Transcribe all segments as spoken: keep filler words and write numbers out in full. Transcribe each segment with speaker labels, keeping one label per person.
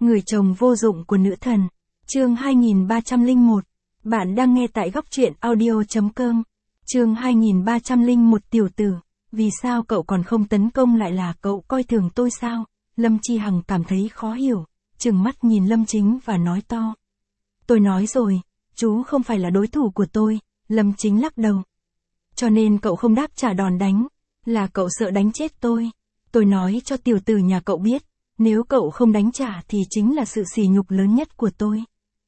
Speaker 1: Người chồng vô dụng của nữ thần. Chương hai nghìn ba trăm lẻ một. Bạn đang nghe tại góc truyện audio chấm com. Chương hai nghìn ba trăm lẻ một. Tiểu tử, vì sao cậu còn không tấn công, lại là cậu coi thường tôi sao? Lâm Chi Hằng cảm thấy khó hiểu, trừng mắt nhìn Lâm Chính và nói to. Tôi nói rồi, chú không phải là đối thủ của tôi. Lâm Chính lắc đầu. Cho nên cậu không đáp trả đòn đánh, là cậu sợ đánh chết tôi. Tôi nói cho tiểu tử nhà cậu biết, nếu cậu không đánh trả thì chính là sự sỉ nhục lớn nhất của tôi.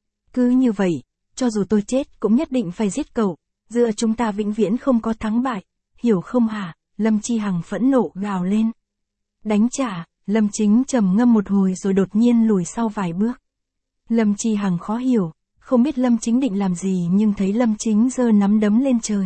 Speaker 1: Cứ như vậy, cho dù tôi chết cũng nhất định phải giết cậu, giữa chúng ta vĩnh viễn không có thắng bại, hiểu không hả? Lâm Chi Hằng phẫn nộ gào lên. Đánh trả, Lâm Chính trầm ngâm một hồi rồi đột nhiên lùi sau vài bước. Lâm Chi Hằng khó hiểu, không biết Lâm Chính định làm gì nhưng thấy Lâm Chính giơ nắm đấm lên trời.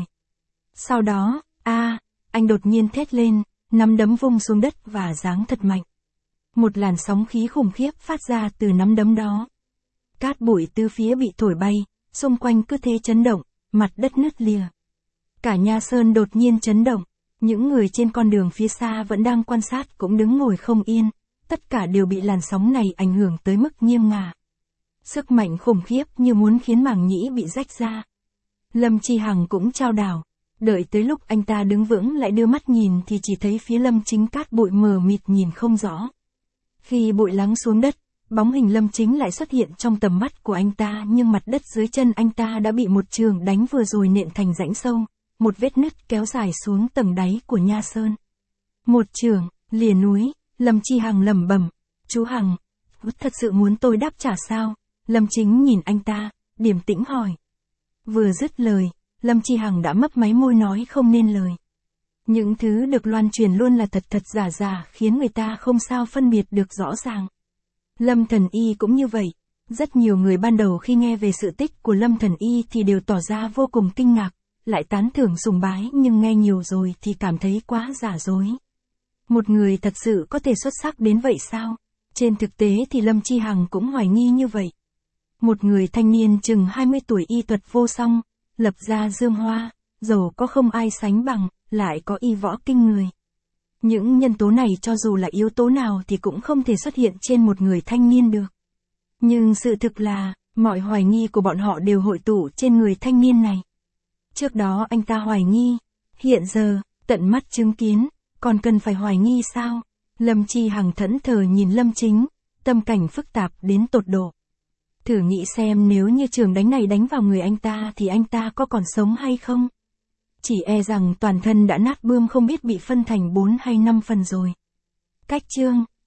Speaker 1: Sau đó, a, anh đột nhiên thét lên, nắm đấm vung xuống đất và giáng thật mạnh. Một làn sóng khí khủng khiếp phát ra từ nắm đấm đó. Cát bụi từ phía bị thổi bay, xung quanh cứ thế chấn động, mặt đất nứt lìa. Cả Nha Sơn đột nhiên chấn động, những người trên con đường phía xa vẫn đang quan sát cũng đứng ngồi không yên, tất cả đều bị làn sóng này ảnh hưởng tới mức nghiêng ngả. Sức mạnh khủng khiếp như muốn khiến màng nhĩ bị rách ra. Lâm Chi Hằng cũng chao đảo, đợi tới lúc anh ta đứng vững lại đưa mắt nhìn thì chỉ thấy phía Lâm Chính cát bụi mờ mịt nhìn không rõ. Khi bụi lắng xuống đất, bóng hình Lâm Chính lại xuất hiện trong tầm mắt của anh ta, nhưng mặt đất dưới chân anh ta đã bị một trường đánh vừa rồi nện thành rãnh sâu, một vết nứt kéo dài xuống tầng đáy của Nha Sơn. Một trường, lìa núi, Lâm Chi Hằng lẩm bẩm, chú Hằng, thật sự muốn tôi đáp trả sao? Lâm Chính nhìn anh ta, điềm tĩnh hỏi. Vừa dứt lời, Lâm Chi Hằng đã mấp máy môi nói không nên lời. Những thứ được loan truyền luôn là thật thật giả giả, khiến người ta không sao phân biệt được rõ ràng. Lâm Thần Y cũng như vậy. Rất nhiều người ban đầu khi nghe về sự tích của Lâm Thần Y thì đều tỏ ra vô cùng kinh ngạc, lại tán thưởng sùng bái, nhưng nghe nhiều rồi thì cảm thấy quá giả dối. Một người thật sự có thể xuất sắc đến vậy sao? Trên thực tế thì Lâm Chi Hằng cũng hoài nghi như vậy. Một người thanh niên chừng hai mươi tuổi y thuật vô song, lập ra dương hoa, giàu có không ai sánh bằng, lại có y võ kinh người. Những nhân tố này cho dù là yếu tố nào thì cũng không thể xuất hiện trên một người thanh niên được. Nhưng sự thực là, mọi hoài nghi của bọn họ đều hội tụ trên người thanh niên này. Trước đó anh ta hoài nghi, hiện giờ, tận mắt chứng kiến, còn cần phải hoài nghi sao? Lâm Chi Hằng thẫn thờ nhìn Lâm Chính, tâm cảnh phức tạp đến tột độ. Thử nghĩ xem nếu như trường đánh này đánh vào người anh ta thì anh ta có còn sống hay không? Chỉ e rằng toàn thân đã nát bươm, không biết bị phân thành bốn hay năm phần rồi. Cách chương